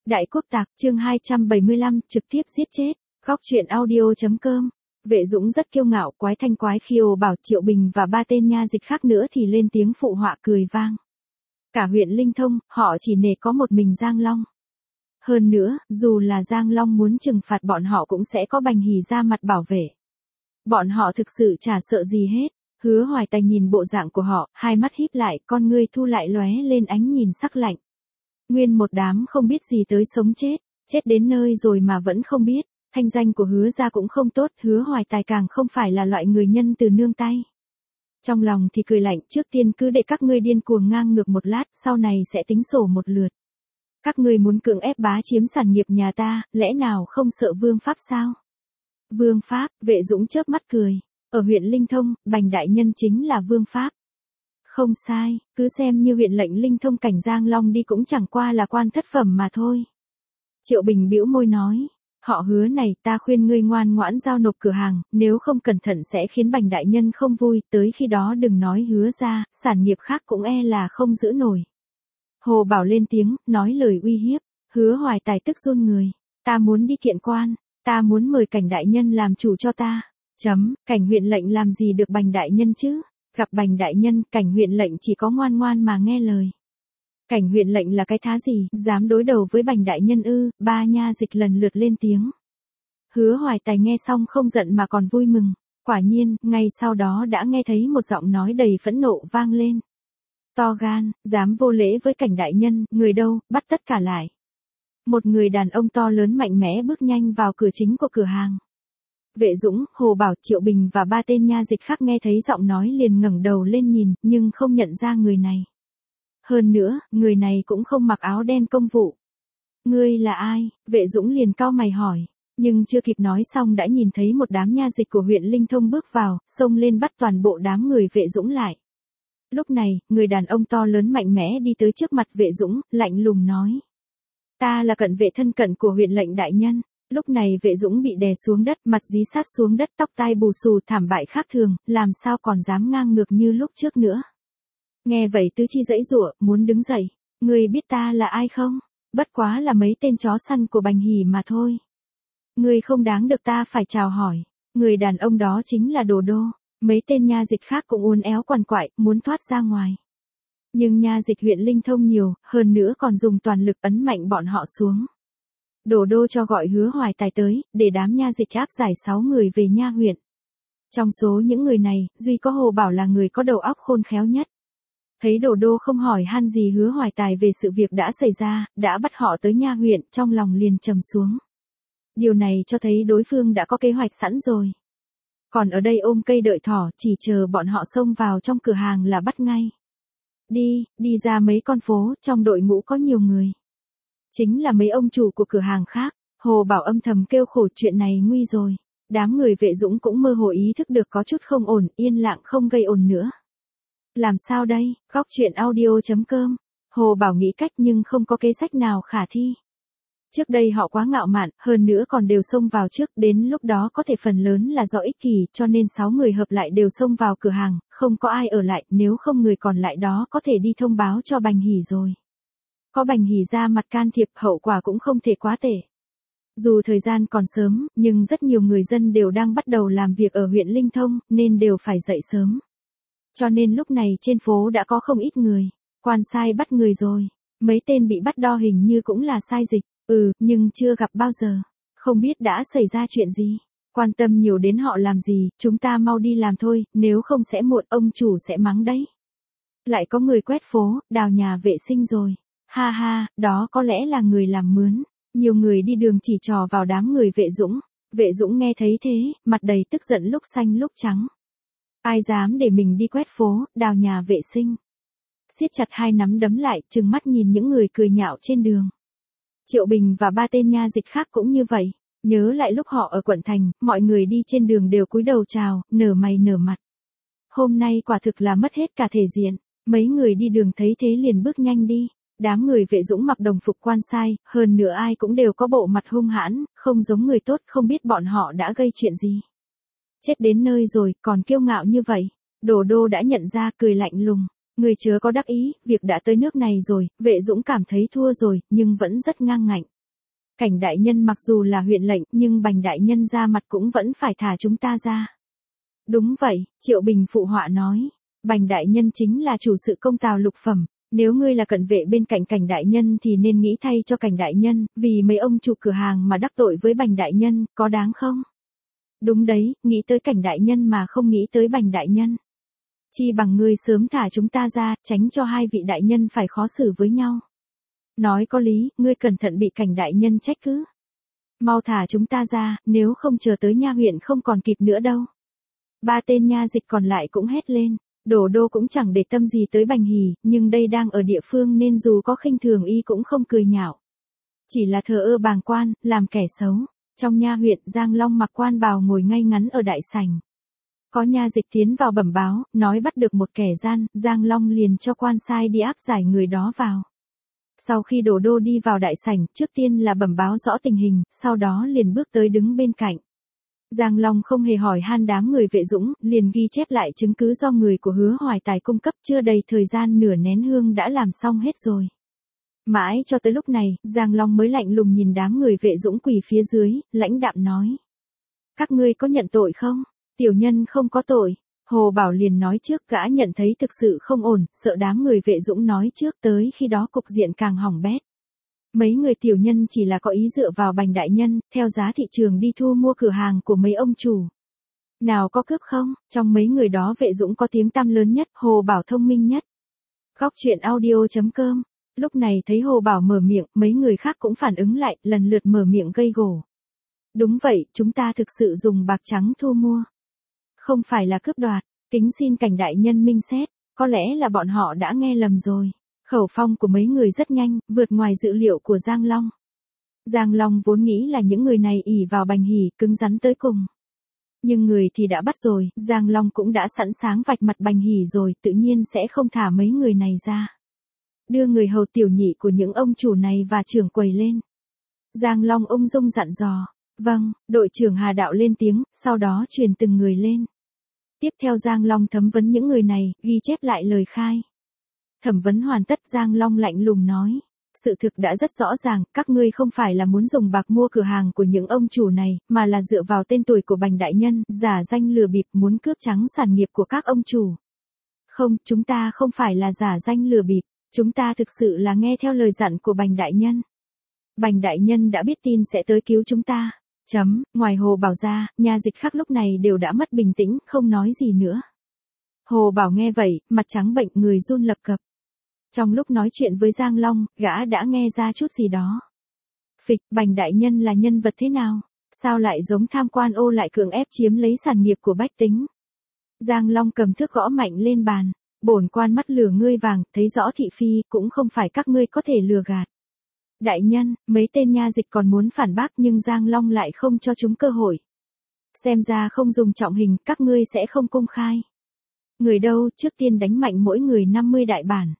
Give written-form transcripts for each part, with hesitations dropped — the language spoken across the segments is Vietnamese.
Đại Quốc Tạc, chương 275, trực tiếp giết chết. Góc truyện audio.com. Vệ Dũng rất kiêu ngạo, quái thanh quái khiêu bảo Triệu Bình và ba tên nha dịch khác nữa thì lên tiếng phụ họa cười vang. Cả huyện Linh Thông, họ chỉ nể có một mình Giang Long. Hơn nữa, dù là Giang Long muốn trừng phạt bọn họ cũng sẽ có Bành Hỷ ra mặt bảo vệ. Bọn họ thực sự chả sợ gì hết. Hứa Hoài Tài nhìn bộ dạng của họ, hai mắt híp lại, con ngươi thu lại lóe lên ánh nhìn sắc lạnh. Nguyên một đám không biết gì tới sống chết, chết đến nơi rồi mà vẫn không biết, thanh danh của Hứa gia cũng không tốt, Hứa Hoài Tài càng không phải là loại người nhân từ nương tay. Trong lòng thì cười lạnh, trước tiên cứ để các ngươi điên cuồng ngang ngược một lát, sau này sẽ tính sổ một lượt. Các ngươi muốn cưỡng ép bá chiếm sản nghiệp nhà ta, lẽ nào không sợ vương pháp sao? Vương pháp, Vệ Dũng chớp mắt cười, ở huyện Linh Thông, Bành đại nhân chính là vương pháp. Không sai, cứ xem như huyện lệnh Linh Thông cảnh Giang Long đi cũng chẳng qua là quan thất phẩm mà thôi. Triệu Bình bĩu môi nói, họ Hứa này ta khuyên ngươi ngoan ngoãn giao nộp cửa hàng, nếu không cẩn thận sẽ khiến Bành đại nhân không vui, tới khi đó đừng nói Hứa ra, sản nghiệp khác cũng e là không giữ nổi. Hồ Bảo lên tiếng, nói lời uy hiếp, Hứa Hoài Tài tức run người, ta muốn đi kiện quan, ta muốn mời Cảnh đại nhân làm chủ cho ta. Cảnh huyện lệnh làm gì được Bành đại nhân chứ? Gặp Bành đại nhân, Cảnh huyện lệnh chỉ có ngoan ngoan mà nghe lời. Cảnh huyện lệnh là cái thá gì, dám đối đầu với Bành đại nhân ư? Ba nha dịch lần lượt lên tiếng. Hứa Hoài Tài nghe xong không giận mà còn vui mừng. Quả nhiên, ngay sau đó đã nghe thấy một giọng nói đầy phẫn nộ vang lên. To gan, dám vô lễ với Cảnh đại nhân, người đâu, bắt tất cả lại. Một người đàn ông to lớn mạnh mẽ bước nhanh vào cửa chính của cửa hàng. Vệ Dũng, Hồ Bảo, Triệu Bình và ba tên nha dịch khác nghe thấy giọng nói liền ngẩng đầu lên nhìn, nhưng không nhận ra người này. Hơn nữa, người này cũng không mặc áo đen công vụ. Ngươi là ai? Vệ Dũng liền cau mày hỏi, nhưng chưa kịp nói xong đã nhìn thấy một đám nha dịch của huyện Linh Thông bước vào, xông lên bắt toàn bộ đám người Vệ Dũng lại. Lúc này, người đàn ông to lớn mạnh mẽ đi tới trước mặt Vệ Dũng, lạnh lùng nói. Ta là cận vệ thân cận của huyện lệnh đại nhân. Lúc này Vệ Dũng bị đè xuống đất, mặt dí sát xuống đất, tóc tai bù xù thảm bại khác thường, làm sao còn dám ngang ngược như lúc trước nữa. Nghe vậy tứ chi giãy giụa, muốn đứng dậy. Ngươi biết ta là ai không? Bất quá là mấy tên chó săn của Bành Hỷ mà thôi. Ngươi không đáng được ta phải chào hỏi. Người đàn ông đó chính là Đồ Đô. Mấy tên nha dịch khác cũng uốn éo quằn quại, muốn thoát ra ngoài. Nhưng nha dịch huyện Linh Thông nhiều, hơn nữa còn dùng toàn lực ấn mạnh bọn họ xuống. Đồ Đô cho gọi Hứa Hoài Tài tới, để đám nha dịch áp giải 6 người về nha huyện. Trong số những người này, duy có Hồ Bảo là người có đầu óc khôn khéo nhất. Thấy Đồ Đô không hỏi han gì Hứa Hoài Tài về sự việc đã xảy ra, đã bắt họ tới nha huyện, trong lòng liền trầm xuống. Điều này cho thấy đối phương đã có kế hoạch sẵn rồi. Còn ở đây ôm cây đợi thỏ, chỉ chờ bọn họ xông vào trong cửa hàng là bắt ngay. Đi ra mấy con phố, trong đội ngũ có nhiều người. Chính là mấy ông chủ của cửa hàng khác. Hồ Bảo âm thầm kêu khổ, chuyện này nguy rồi. Đám người Vệ Dũng cũng mơ hồ ý thức được có chút không ổn, yên lặng không gây ồn nữa. Làm sao đây? Góc truyện audio.com. Hồ Bảo nghĩ cách nhưng không có kế sách nào khả thi. Trước đây họ quá ngạo mạn, hơn nữa còn đều xông vào trước, đến lúc đó có thể phần lớn là do ích kỷ, cho nên 6 người hợp lại đều xông vào cửa hàng, không có ai ở lại, nếu không người còn lại đó có thể đi thông báo cho Bành Hỷ rồi. Có Bành Hỷ ra mặt can thiệp, hậu quả cũng không thể quá tệ. Dù thời gian còn sớm, nhưng rất nhiều người dân đều đang bắt đầu làm việc ở huyện Linh Thông, nên đều phải dậy sớm. Cho nên lúc này trên phố đã có không ít người. Quan sai bắt người rồi. Mấy tên bị bắt đo hình như cũng là sai dịch. Nhưng chưa gặp bao giờ. Không biết đã xảy ra chuyện gì. Quan tâm nhiều đến họ làm gì, chúng ta mau đi làm thôi, nếu không sẽ muộn, ông chủ sẽ mắng đấy. Lại có người quét phố, đào nhà vệ sinh rồi. Ha ha, đó có lẽ là người làm mướn. Nhiều người đi đường chỉ trò vào đám người Vệ Dũng. Vệ Dũng nghe thấy thế, mặt đầy tức giận lúc xanh lúc trắng. Ai dám để mình đi quét phố, đào nhà vệ sinh. Siết chặt hai nắm đấm lại, trừng mắt nhìn những người cười nhạo trên đường. Triệu Bình và ba tên nha dịch khác cũng như vậy. Nhớ lại lúc họ ở quận thành, mọi người đi trên đường đều cúi đầu chào, nở mày nở mặt. Hôm nay quả thực là mất hết cả thể diện. Mấy người đi đường thấy thế liền bước nhanh đi. Đám người Vệ Dũng mặc đồng phục quan sai, hơn nữa ai cũng đều có bộ mặt hung hãn, không giống người tốt, không biết bọn họ đã gây chuyện gì. Chết đến nơi rồi, còn kiêu ngạo như vậy. Đồ Đô đã nhận ra, cười lạnh lùng. Người chớ có đắc ý, việc đã tới nước này rồi, Vệ Dũng cảm thấy thua rồi, nhưng vẫn rất ngang ngạnh. Cảnh đại nhân mặc dù là huyện lệnh nhưng Bành đại nhân ra mặt cũng vẫn phải thả chúng ta ra. Đúng vậy, Triệu Bình phụ họa nói. Bành đại nhân chính là chủ sự công tào lục phẩm. Nếu ngươi là cận vệ bên cạnh Cảnh đại nhân thì nên nghĩ thay cho Cảnh đại nhân, vì mấy ông chủ cửa hàng mà đắc tội với Bành đại nhân, có đáng không? Đúng đấy, nghĩ tới Cảnh đại nhân mà không nghĩ tới Bành đại nhân. Chi bằng ngươi sớm thả chúng ta ra, tránh cho hai vị đại nhân phải khó xử với nhau. Nói có lý, ngươi cẩn thận bị Cảnh đại nhân trách cứ. Mau thả chúng ta ra, nếu không chờ tới nha huyện không còn kịp nữa đâu. Ba tên nha dịch còn lại cũng hét lên. Đổ đô cũng chẳng để tâm gì tới Bành Hỷ, nhưng đây đang ở địa phương nên dù có khinh thường y cũng không cười nhạo. Chỉ là thờ ơ bàng quan, làm kẻ xấu. Trong nha huyện, Giang Long mặc quan bào ngồi ngay ngắn ở đại sảnh. Có nha dịch tiến vào bẩm báo, nói bắt được một kẻ gian, Giang Long liền cho quan sai đi áp giải người đó vào. Sau khi Đổ đô đi vào đại sảnh, trước tiên là bẩm báo rõ tình hình, sau đó liền bước tới đứng bên cạnh. Giang Long không hề hỏi han đám người Vệ Dũng, liền ghi chép lại chứng cứ do người của Hứa Hoài Tài cung cấp, chưa đầy thời gian nửa nén hương đã làm xong hết rồi. Mãi cho tới lúc này, Giang Long mới lạnh lùng nhìn đám người Vệ Dũng quỳ phía dưới, lãnh đạm nói. Các ngươi có nhận tội không? Tiểu nhân không có tội. Hồ Bảo liền nói trước, gã nhận thấy thực sự không ổn, sợ đám người Vệ Dũng nói trước, tới khi đó cục diện càng hỏng bét. Mấy người tiểu nhân chỉ là có ý dựa vào Bành đại nhân, theo giá thị trường đi thu mua cửa hàng của mấy ông chủ. Nào có cướp không? Trong mấy người đó Vệ Dũng có tiếng tăm lớn nhất, Hồ Bảo thông minh nhất. Góc truyện audio.com. Lúc này thấy Hồ Bảo mở miệng, mấy người khác cũng phản ứng lại, lần lượt mở miệng gây gổ. Đúng vậy, chúng ta thực sự dùng bạc trắng thu mua. Không phải là cướp đoạt, kính xin Cảnh đại nhân minh xét, có lẽ là bọn họ đã nghe lầm rồi. Khẩu phong của mấy người rất nhanh, vượt ngoài dự liệu của Giang Long. Giang Long vốn nghĩ là những người này ỷ vào Bành Hỷ, cứng rắn tới cùng. Nhưng người thì đã bắt rồi, Giang Long cũng đã sẵn sàng vạch mặt Bành Hỷ rồi, tự nhiên sẽ không thả mấy người này ra. Đưa người hầu tiểu nhị của những ông chủ này và trưởng quầy lên. Giang Long ung dung dặn dò. Vâng, đội trưởng Hà Đạo lên tiếng, sau đó truyền từng người lên. Tiếp theo Giang Long thẩm vấn những người này, ghi chép lại lời khai. Thẩm vấn hoàn tất, Giang Long lạnh lùng nói. Sự thực đã rất rõ ràng, các ngươi không phải là muốn dùng bạc mua cửa hàng của những ông chủ này, mà là dựa vào tên tuổi của Bành đại nhân, giả danh lừa bịp muốn cướp trắng sản nghiệp của các ông chủ. Không, chúng ta không phải là giả danh lừa bịp, chúng ta thực sự là nghe theo lời dặn của Bành đại nhân. Bành đại nhân đã biết tin sẽ tới cứu chúng ta. Ngoài Hồ Bảo ra, nha dịch khác lúc này đều đã mất bình tĩnh, không nói gì nữa. Hồ Bảo nghe vậy, mặt trắng bệnh, người run lập cập. Trong lúc nói chuyện với Giang Long, gã đã nghe ra chút gì đó. Phịch, Bành đại nhân là nhân vật thế nào? Sao lại giống tham quan ô lại cưỡng ép chiếm lấy sản nghiệp của bách tính? Giang Long cầm thước gõ mạnh lên bàn. Bổn quan mắt lừa ngươi vàng, thấy rõ thị phi, cũng không phải các ngươi có thể lừa gạt. Đại nhân, mấy tên nha dịch còn muốn phản bác nhưng Giang Long lại không cho chúng cơ hội. Xem ra không dùng trọng hình, các ngươi sẽ không công khai. Người đâu, trước tiên đánh mạnh mỗi người 50 đại bản.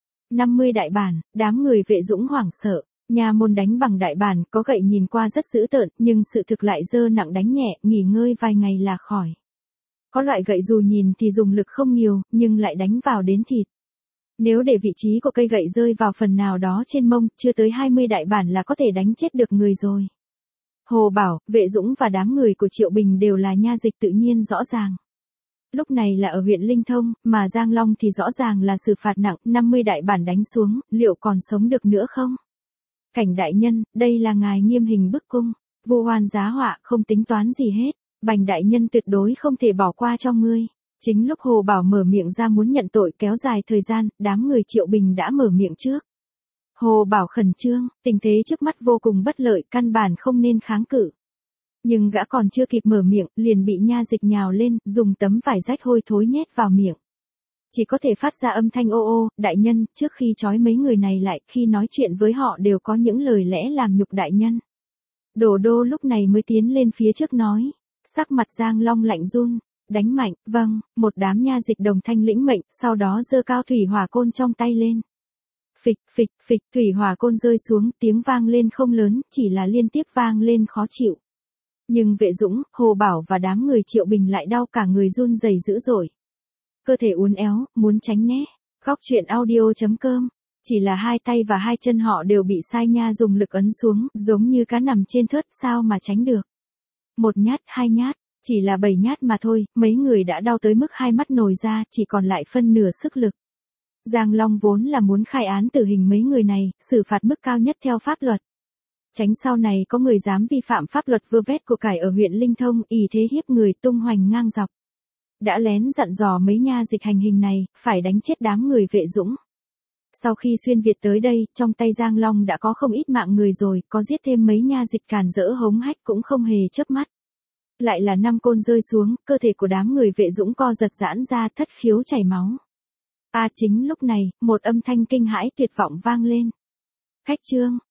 50 đại bản, đám người Vệ Dũng hoảng sợ. Nha môn đánh bằng đại bản, có gậy nhìn qua rất dữ tợn, nhưng sự thực lại dơ nặng đánh nhẹ, nghỉ ngơi vài ngày là khỏi. Có loại gậy dù nhìn thì dùng lực không nhiều, nhưng lại đánh vào đến thịt. Nếu để vị trí của cây gậy rơi vào phần nào đó trên mông, chưa tới 20 đại bản là có thể đánh chết được người rồi. Hồ Bảo, Vệ Dũng và đám người của Triệu Bình đều là nha dịch tự nhiên rõ ràng. Lúc này là ở huyện Linh Thông, mà Giang Long thì rõ ràng là xử phạt nặng, 50 đại bản đánh xuống, liệu còn sống được nữa không? Cảnh đại nhân, đây là ngài nghiêm hình bức cung, vu oan giá họa, không tính toán gì hết. Bành đại nhân tuyệt đối không thể bỏ qua cho ngươi. Chính lúc Hồ Bảo mở miệng ra muốn nhận tội kéo dài thời gian, đám người Triệu Bình đã mở miệng trước. Hồ Bảo khẩn trương, tình thế trước mắt vô cùng bất lợi, căn bản không nên kháng cự. Nhưng gã còn chưa kịp mở miệng, liền bị nha dịch nhào lên, dùng tấm vải rách hôi thối nhét vào miệng. Chỉ có thể phát ra âm thanh ô ô, đại nhân, trước khi trói mấy người này lại, khi nói chuyện với họ đều có những lời lẽ làm nhục đại nhân. Đổ đô lúc này mới tiến lên phía trước nói. Sắc mặt Giang Long lạnh run. Đánh mạnh, vâng, một đám nha dịch đồng thanh lĩnh mệnh, sau đó giơ cao thủy hỏa côn trong tay lên. Phịch, phịch, phịch, thủy hỏa côn rơi xuống, tiếng vang lên không lớn, chỉ là liên tiếp vang lên khó chịu. Nhưng Vệ Dũng, Hồ Bảo và đám người Triệu Bình lại đau cả người run rẩy dữ dội. Cơ thể uốn éo, muốn tránh né. Góc truyện audio.com Chỉ là hai tay và hai chân họ đều bị Sai Nha dùng lực ấn xuống, giống như cá nằm trên thớt, sao mà tránh được. Một nhát, hai nhát, chỉ là 7 nhát mà thôi, mấy người đã đau tới mức hai mắt nổi ra, chỉ còn lại phân nửa sức lực. Giang Long vốn là muốn khai án tử hình mấy người này, xử phạt mức cao nhất theo pháp luật. Tránh sau này có người dám vi phạm pháp luật vơ vét của cải ở huyện Linh Thông, ỷ thế hiếp người tung hoành ngang dọc. Đã lén dặn dò mấy nha dịch hành hình này, phải đánh chết đám người Vệ Dũng. Sau khi xuyên Việt tới đây, trong tay Giang Long đã có không ít mạng người rồi, có giết thêm mấy nha dịch càn rỡ hống hách cũng không hề chớp mắt. Lại là 5 côn rơi xuống, cơ thể của đám người Vệ Dũng co giật giãn ra, thất khiếu chảy máu. Chính lúc này, một âm thanh kinh hãi tuyệt vọng vang lên. Khách Trương,